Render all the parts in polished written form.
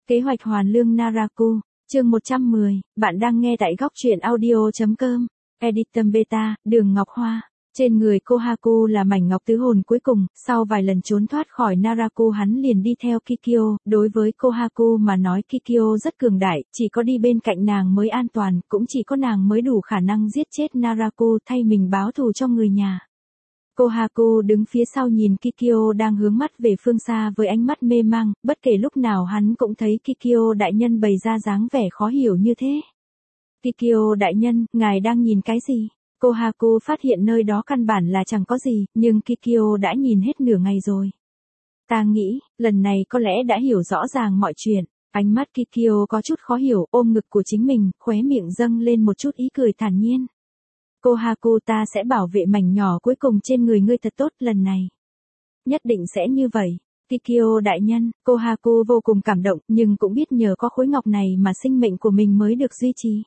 Kế hoạch hoàn lương Naraku, chương 110, bạn đang nghe tại góc truyện audio.com, Editum Beta, Đường Ngọc Hoa. Trên người Kohaku là mảnh ngọc tứ hồn cuối cùng, sau vài lần trốn thoát khỏi Naraku hắn liền đi theo Kikyo, đối với Kohaku mà nói Kikyo rất cường đại, chỉ có đi bên cạnh nàng mới an toàn, cũng chỉ có nàng mới đủ khả năng giết chết Naraku thay mình báo thù cho người nhà. Kohaku đứng phía sau nhìn Kikyo đang hướng mắt về phương xa với ánh mắt mê mang, bất kể lúc nào hắn cũng thấy Kikyo đại nhân bày ra dáng vẻ khó hiểu như thế. Kikyo đại nhân, ngài đang nhìn cái gì? Kohaku phát hiện nơi đó căn bản là chẳng có gì, nhưng Kikyo đã nhìn hết nửa ngày rồi. Ta nghĩ, lần này có lẽ đã hiểu rõ ràng mọi chuyện. Ánh mắt Kikyo có chút khó hiểu, ôm ngực của chính mình, khóe miệng dâng lên một chút ý cười thản nhiên. Kohaku, ta sẽ bảo vệ mảnh nhỏ cuối cùng trên người ngươi thật tốt lần này. Nhất định sẽ như vậy. Kikyo đại nhân, Kohaku vô cùng cảm động, nhưng cũng biết nhờ có khối ngọc này mà sinh mệnh của mình mới được duy trì.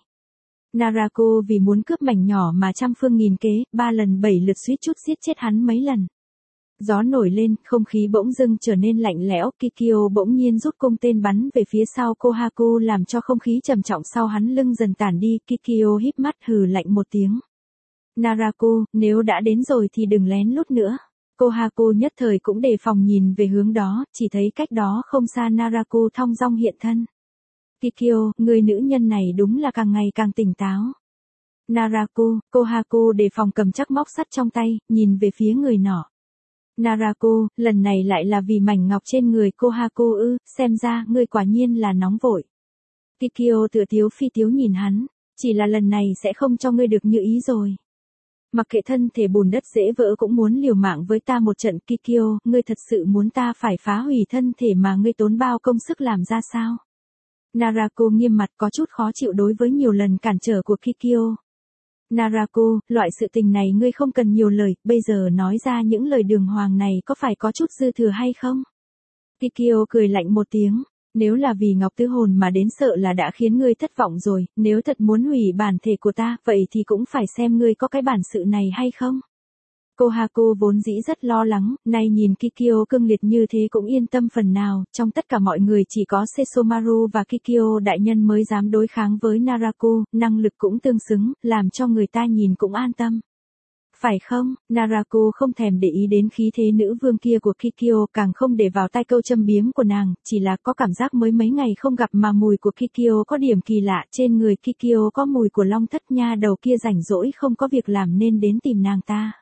Naraku vì muốn cướp mảnh nhỏ mà trăm phương nghìn kế, 3 lần 7 lượt suýt chút giết chết hắn mấy lần. Gió nổi lên, không khí bỗng dưng trở nên lạnh lẽo, Kikyo bỗng nhiên rút cung tên bắn về phía sau Kohaku làm cho không khí trầm trọng sau hắn lưng dần tản đi, Kikyo híp mắt hừ lạnh một tiếng. Naraku, nếu đã đến rồi thì đừng lén lút nữa. Kohaku nhất thời cũng đề phòng nhìn về hướng đó, chỉ thấy cách đó không xa Naraku thong dong hiện thân. Kikyo, người nữ nhân này đúng là càng ngày càng tỉnh táo. Naraku, Kohaku đề phòng cầm chắc móc sắt trong tay, nhìn về phía người nọ. Naraku, lần này lại là vì mảnh ngọc trên người Kohaku ư, xem ra ngươi quả nhiên là nóng vội. Kikyo tựa tiếu phi tiếu nhìn hắn, chỉ là lần này sẽ không cho ngươi được như ý rồi. Mặc kệ thân thể bùn đất dễ vỡ cũng muốn liều mạng với ta một trận. Kikyo, ngươi thật sự muốn ta phải phá hủy thân thể mà ngươi tốn bao công sức làm ra sao? Naraku nghiêm mặt có chút khó chịu đối với nhiều lần cản trở của Kikyo. Naraku, loại sự tình này ngươi không cần nhiều lời, bây giờ nói ra những lời đường hoàng này có phải có chút dư thừa hay không? Kikyo cười lạnh một tiếng. Nếu là vì ngọc tứ hồn mà đến sợ là đã khiến ngươi thất vọng rồi, nếu thật muốn hủy bản thể của ta, vậy thì cũng phải xem ngươi có cái bản sự này hay không. Kohaku vốn dĩ rất lo lắng, nay nhìn Kikyo cương liệt như thế cũng yên tâm phần nào, trong tất cả mọi người chỉ có Sesomaru và Kikyo đại nhân mới dám đối kháng với Naraku, năng lực cũng tương xứng, làm cho người ta nhìn cũng an tâm. Phải không? Naraku không thèm để ý đến khí thế nữ vương kia của Kikyo, càng không để vào tai câu châm biếm của nàng, chỉ là có cảm giác mới mấy ngày không gặp mà mùi của Kikyo có điểm kỳ lạ, trên người Kikyo có mùi của long thất nha đầu kia rảnh rỗi không có việc làm nên đến tìm nàng ta.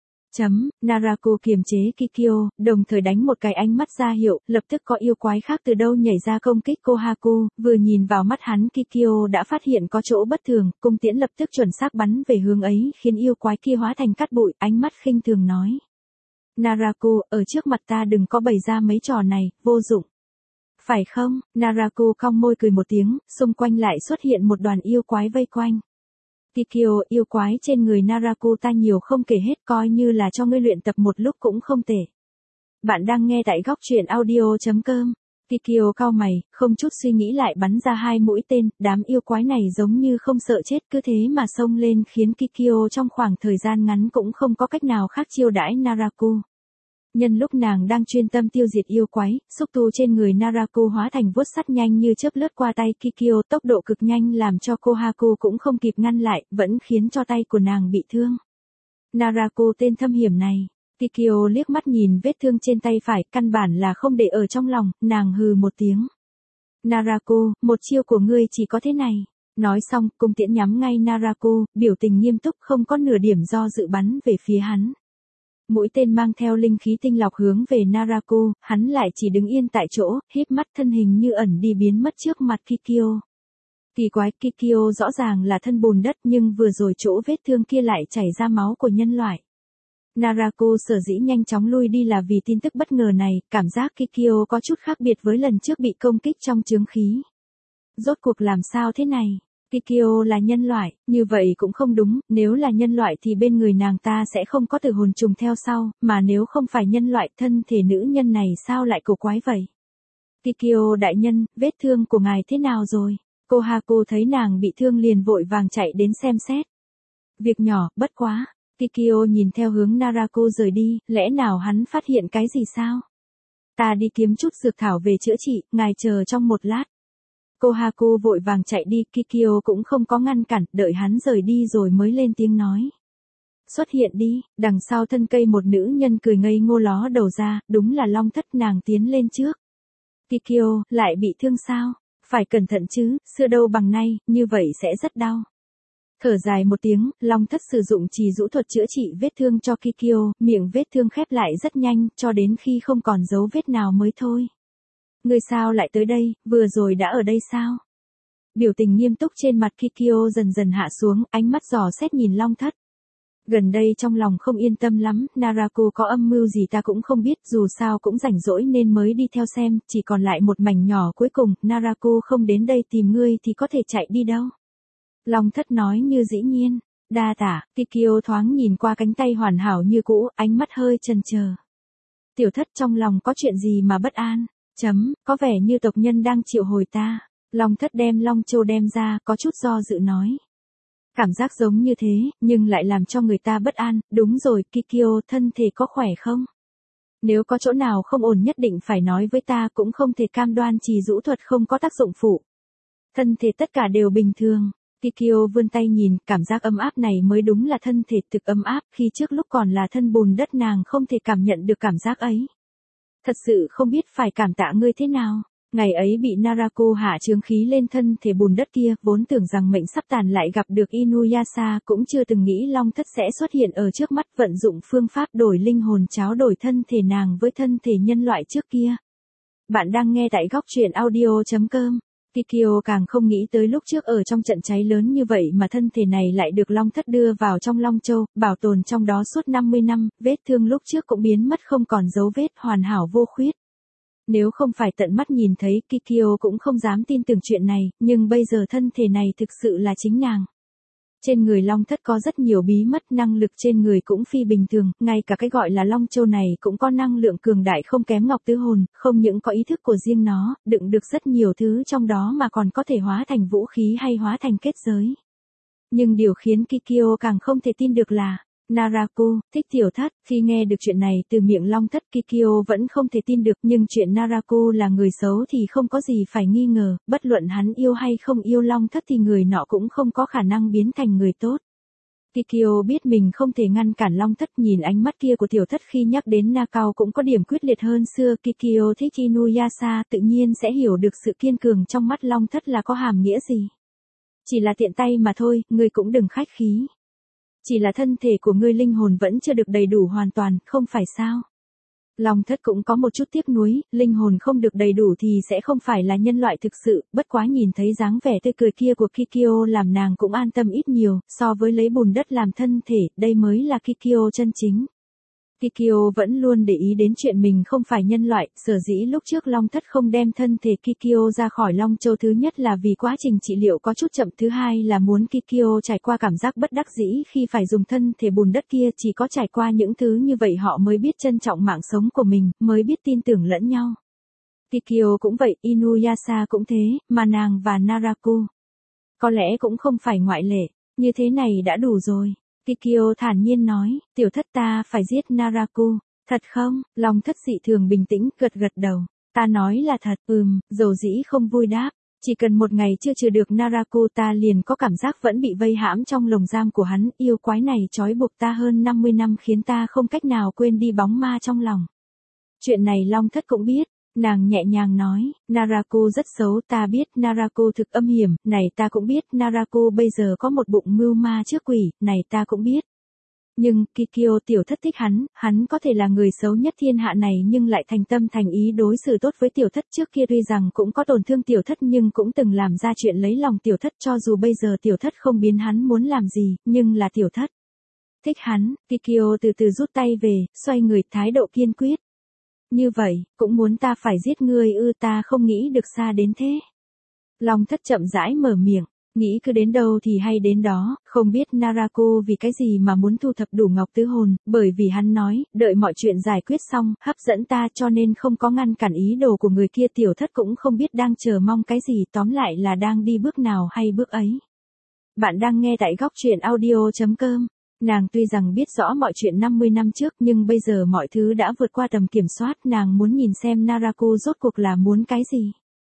Naraku kiềm chế Kikyo, đồng thời đánh một cái ánh mắt ra hiệu, lập tức có yêu quái khác từ đâu nhảy ra công kích Kohaku, vừa nhìn vào mắt hắn Kikyo đã phát hiện có chỗ bất thường, cung tiễn lập tức chuẩn xác bắn về hướng ấy, khiến yêu quái kia hóa thành cát bụi, ánh mắt khinh thường nói. Naraku, ở trước mặt ta đừng có bày ra mấy trò này, vô dụng. Phải không? Naraku cong môi cười một tiếng, xung quanh lại xuất hiện một đoàn yêu quái vây quanh. Kikyo, yêu quái trên người Naraku ta nhiều không kể hết, coi như là cho ngươi luyện tập một lúc cũng không tệ. Bạn đang nghe tại góc truyện audio.com. Kikyo cau mày, không chút suy nghĩ lại bắn ra 2 mũi tên, đám yêu quái này giống như không sợ chết cứ thế mà xông lên khiến Kikyo trong khoảng thời gian ngắn cũng không có cách nào khác chiêu đãi Naraku. Nhân lúc nàng đang chuyên tâm tiêu diệt yêu quái, xúc tu trên người Naraku hóa thành vuốt sắt nhanh như chớp lướt qua tay Kikyo, tốc độ cực nhanh làm cho Kohaku cũng không kịp ngăn lại, vẫn khiến cho tay của nàng bị thương. Naraku tên thâm hiểm này. Kikyo liếc mắt nhìn vết thương trên tay phải, căn bản là không để ở trong lòng, nàng hừ một tiếng. Naraku, một chiêu của ngươi chỉ có thế này. Nói xong, cung tiễn nhắm ngay Naraku, biểu tình nghiêm túc không có nửa điểm do dự bắn về phía hắn. Mũi tên mang theo linh khí tinh lọc hướng về Naraku, hắn lại chỉ đứng yên tại chỗ, híp mắt thân hình như ẩn đi biến mất trước mặt Kikyo. Kỳ quái, Kikyo rõ ràng là thân bùn đất nhưng vừa rồi chỗ vết thương kia lại chảy ra máu của nhân loại. Naraku sở dĩ nhanh chóng lui đi là vì tin tức bất ngờ này, cảm giác Kikyo có chút khác biệt với lần trước bị công kích trong chướng khí. Rốt cuộc làm sao thế này? Kikyo là nhân loại, như vậy cũng không đúng, nếu là nhân loại thì bên người nàng ta sẽ không có tử hồn trùng theo sau, mà nếu không phải nhân loại thân thể nữ nhân này sao lại cổ quái vậy? Kikyo đại nhân, vết thương của ngài thế nào rồi? Kohaku thấy nàng bị thương liền vội vàng chạy đến xem xét. Việc nhỏ, bất quá. Kikyo nhìn theo hướng Naraku rời đi, lẽ nào hắn phát hiện cái gì sao? Ta đi kiếm chút dược thảo về chữa trị, ngài chờ trong một lát. Kohaku vội vàng chạy đi, Kikyo cũng không có ngăn cản, đợi hắn rời đi rồi mới lên tiếng nói. Xuất hiện đi, đằng sau thân cây một nữ nhân cười ngây ngô ló đầu ra, đúng là Long Thất. Nàng tiến lên trước. Kikyo, lại bị thương sao? Phải cẩn thận chứ, xưa đâu bằng nay, như vậy sẽ rất đau. Thở dài một tiếng, Long Thất sử dụng trì rũ thuật chữa trị vết thương cho Kikyo, miệng vết thương khép lại rất nhanh, cho đến khi không còn dấu vết nào mới thôi. Ngươi sao lại tới đây, vừa rồi đã ở đây sao? Biểu tình nghiêm túc trên mặt Kikyo dần dần hạ xuống, ánh mắt dò xét nhìn Long Thất. Gần đây trong lòng không yên tâm lắm, Naraku có âm mưu gì ta cũng không biết, dù sao cũng rảnh rỗi nên mới đi theo xem, chỉ còn lại một mảnh nhỏ cuối cùng, Naraku không đến đây tìm ngươi thì có thể chạy đi đâu. Long Thất nói như dĩ nhiên, đa tả, Kikyo thoáng nhìn qua cánh tay hoàn hảo như cũ, ánh mắt hơi chần chờ. Tiểu Thất trong lòng có chuyện gì mà bất an, có vẻ như tộc nhân đang triệu hồi ta. Long Thất đem Long Châu đem ra, có chút do dự nói. Cảm giác giống như thế, nhưng lại làm cho người ta bất an, đúng rồi, Kikyo, thân thể có khỏe không? Nếu có chỗ nào không ổn nhất định phải nói với ta, cũng không thể cam đoan trì rũ thuật không có tác dụng phụ. Thân thể tất cả đều bình thường. Kikyo vươn tay nhìn, cảm giác ấm áp này mới đúng là thân thể thực ấm áp, khi trước lúc còn là thân bùn đất nàng không thể cảm nhận được cảm giác ấy. Thật sự không biết phải cảm tạ ngươi thế nào. Ngày ấy bị Naraku hạ chướng khí lên thân thể bùn đất kia, vốn tưởng rằng mệnh sắp tàn lại gặp được Inuyasha, cũng chưa từng nghĩ Long Thất sẽ xuất hiện ở trước mắt, vận dụng phương pháp đổi linh hồn tráo đổi thân thể nàng với thân thể nhân loại trước kia. Bạn đang nghe tại góc truyện audio.com. Kikyo càng không nghĩ tới lúc trước ở trong trận cháy lớn như vậy mà thân thể này lại được Long Thất đưa vào trong Long Châu, bảo tồn trong đó suốt 50 năm, vết thương lúc trước cũng biến mất không còn dấu vết, hoàn hảo vô khuyết. Nếu không phải tận mắt nhìn thấy, Kikyo cũng không dám tin tưởng chuyện này, nhưng bây giờ thân thể này thực sự là chính nàng. Trên người Long Thất có rất nhiều bí mật, năng lực trên người cũng phi bình thường, ngay cả cái gọi là Long Châu này cũng có năng lượng cường đại không kém Ngọc Tứ Hồn, không những có ý thức của riêng nó, đựng được rất nhiều thứ trong đó mà còn có thể hóa thành vũ khí hay hóa thành kết giới. Nhưng điều khiến Kikyo càng không thể tin được là, Naraku, thích Tiểu Thất. Khi nghe được chuyện này từ miệng Long Thất, Kikyo vẫn không thể tin được, nhưng chuyện Naraku là người xấu thì không có gì phải nghi ngờ, bất luận hắn yêu hay không yêu Long Thất thì người nọ cũng không có khả năng biến thành người tốt. Kikyo biết mình không thể ngăn cản Long Thất, nhìn ánh mắt kia của Tiểu Thất khi nhắc đến Nakao cũng có điểm quyết liệt hơn xưa. Kikyo thích Inuyasha, tự nhiên sẽ hiểu được sự kiên cường trong mắt Long Thất là có hàm nghĩa gì. Chỉ là tiện tay mà thôi, ngươi cũng đừng khách khí. Chỉ là thân thể của ngươi linh hồn vẫn chưa được đầy đủ hoàn toàn, không phải sao? Long Thất cũng có một chút tiếc nuối, linh hồn không được đầy đủ thì sẽ không phải là nhân loại thực sự, bất quá nhìn thấy dáng vẻ tươi cười kia của Kikyo làm nàng cũng an tâm ít nhiều, so với lấy bùn đất làm thân thể, đây mới là Kikyo chân chính. Kikyo vẫn luôn để ý đến chuyện mình không phải nhân loại, sở dĩ lúc trước Long Thất không đem thân thể Kikyo ra khỏi Long Châu, thứ nhất là vì quá trình trị liệu có chút chậm, thứ hai là muốn Kikyo trải qua cảm giác bất đắc dĩ khi phải dùng thân thể bùn đất kia, chỉ có trải qua những thứ như vậy họ mới biết trân trọng mạng sống của mình, mới biết tin tưởng lẫn nhau. Kikyo cũng vậy, Inuyasha cũng thế, mà nàng và Naraku có lẽ cũng không phải ngoại lệ, như thế này đã đủ rồi. Kikyo thản nhiên nói, Tiểu Thất ta phải giết Naraku, thật không? Long Thất dị thường bình tĩnh, gật gật đầu. Ta nói là thật, dầu dĩ không vui đáp. Chỉ cần một ngày chưa trừ được Naraku ta liền có cảm giác vẫn bị vây hãm trong lồng giam của hắn, yêu quái này trói buộc ta hơn 50 năm khiến ta không cách nào quên đi bóng ma trong lòng. Chuyện này Long Thất cũng biết. Nàng nhẹ nhàng nói, Naraku rất xấu, ta biết Naraku thực âm hiểm, này ta cũng biết Naraku bây giờ có một bụng mưu ma trước quỷ, này ta cũng biết. Nhưng, Kikyo Tiểu Thất thích hắn có thể là người xấu nhất thiên hạ này nhưng lại thành tâm thành ý đối xử tốt với Tiểu Thất, trước kia tuy rằng cũng có tổn thương Tiểu Thất nhưng cũng từng làm ra chuyện lấy lòng Tiểu Thất, cho dù bây giờ Tiểu Thất không biến hắn muốn làm gì, nhưng là Tiểu Thất thích hắn. Kikyo từ từ rút tay về, xoay người, thái độ kiên quyết. Như vậy, cũng muốn ta phải giết ngươi ư? Ta không nghĩ được xa đến thế. Long Thất chậm rãi mở miệng, nghĩ cứ đến đâu thì hay đến đó, không biết Naraku vì cái gì mà muốn thu thập đủ Ngọc Tứ Hồn, bởi vì hắn nói, đợi mọi chuyện giải quyết xong, hấp dẫn ta cho nên không có ngăn cản ý đồ của người kia. Tiểu Thất cũng không biết đang chờ mong cái gì, tóm lại là đang đi bước nào hay bước ấy. Bạn đang nghe tại góc truyện audio.com. Nàng tuy rằng biết rõ mọi chuyện 50 năm trước nhưng bây giờ mọi thứ đã vượt qua tầm kiểm soát, nàng muốn nhìn xem Naraku rốt cuộc là muốn cái gì.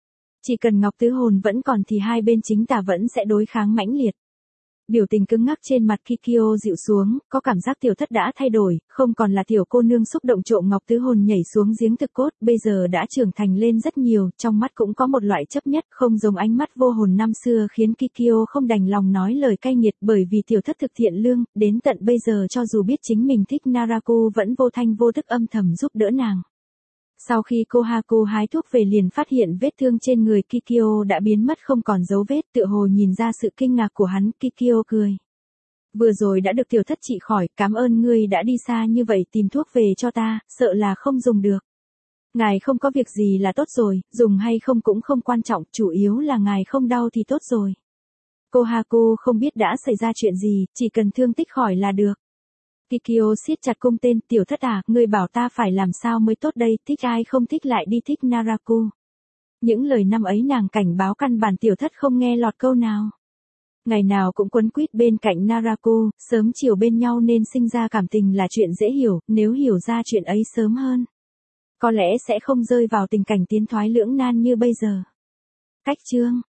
Chỉ cần Ngọc Tứ Hồn vẫn còn thì hai bên chính tả vẫn sẽ đối kháng mãnh liệt. Biểu tình cứng ngắc trên mặt Kikyo dịu xuống, có cảm giác tiểu thất đã thay đổi, không còn là tiểu cô nương xúc động trộm Ngọc Tứ Hồn nhảy xuống giếng thực cốt, bây giờ đã trưởng thành lên rất nhiều, trong mắt cũng có một loại chấp nhất, không giống ánh mắt vô hồn năm xưa khiến Kikyo không đành lòng nói lời cay nghiệt bởi vì tiểu thất thực thiện lương, đến tận bây giờ cho dù biết chính mình thích Naraku vẫn vô thanh vô tức âm thầm giúp đỡ nàng. Sau khi Kohaku hái thuốc về liền phát hiện vết thương trên người Kikyo đã biến mất không còn dấu vết, tựa hồ nhìn ra sự kinh ngạc của hắn, Kikyo cười. Vừa rồi đã được tiểu thất trị khỏi, cảm ơn ngươi đã đi xa như vậy tìm thuốc về cho ta, sợ là không dùng được. Ngài không có việc gì là tốt rồi, dùng hay không cũng không quan trọng, chủ yếu là ngài không đau thì tốt rồi. Kohaku không biết đã xảy ra chuyện gì, chỉ cần thương tích khỏi là được. Kikyo siết chặt cung tên, tiểu thất à, ngươi bảo ta phải làm sao mới tốt đây, thích ai không thích lại đi thích Naraku. Những lời năm ấy nàng cảnh báo căn bản tiểu thất không nghe lọt câu nào. Ngày nào cũng quấn quýt bên cạnh Naraku, sớm chiều bên nhau nên sinh ra cảm tình là chuyện dễ hiểu, nếu hiểu ra chuyện ấy sớm hơn. Có lẽ sẽ không rơi vào tình cảnh tiến thoái lưỡng nan như bây giờ. Cách chương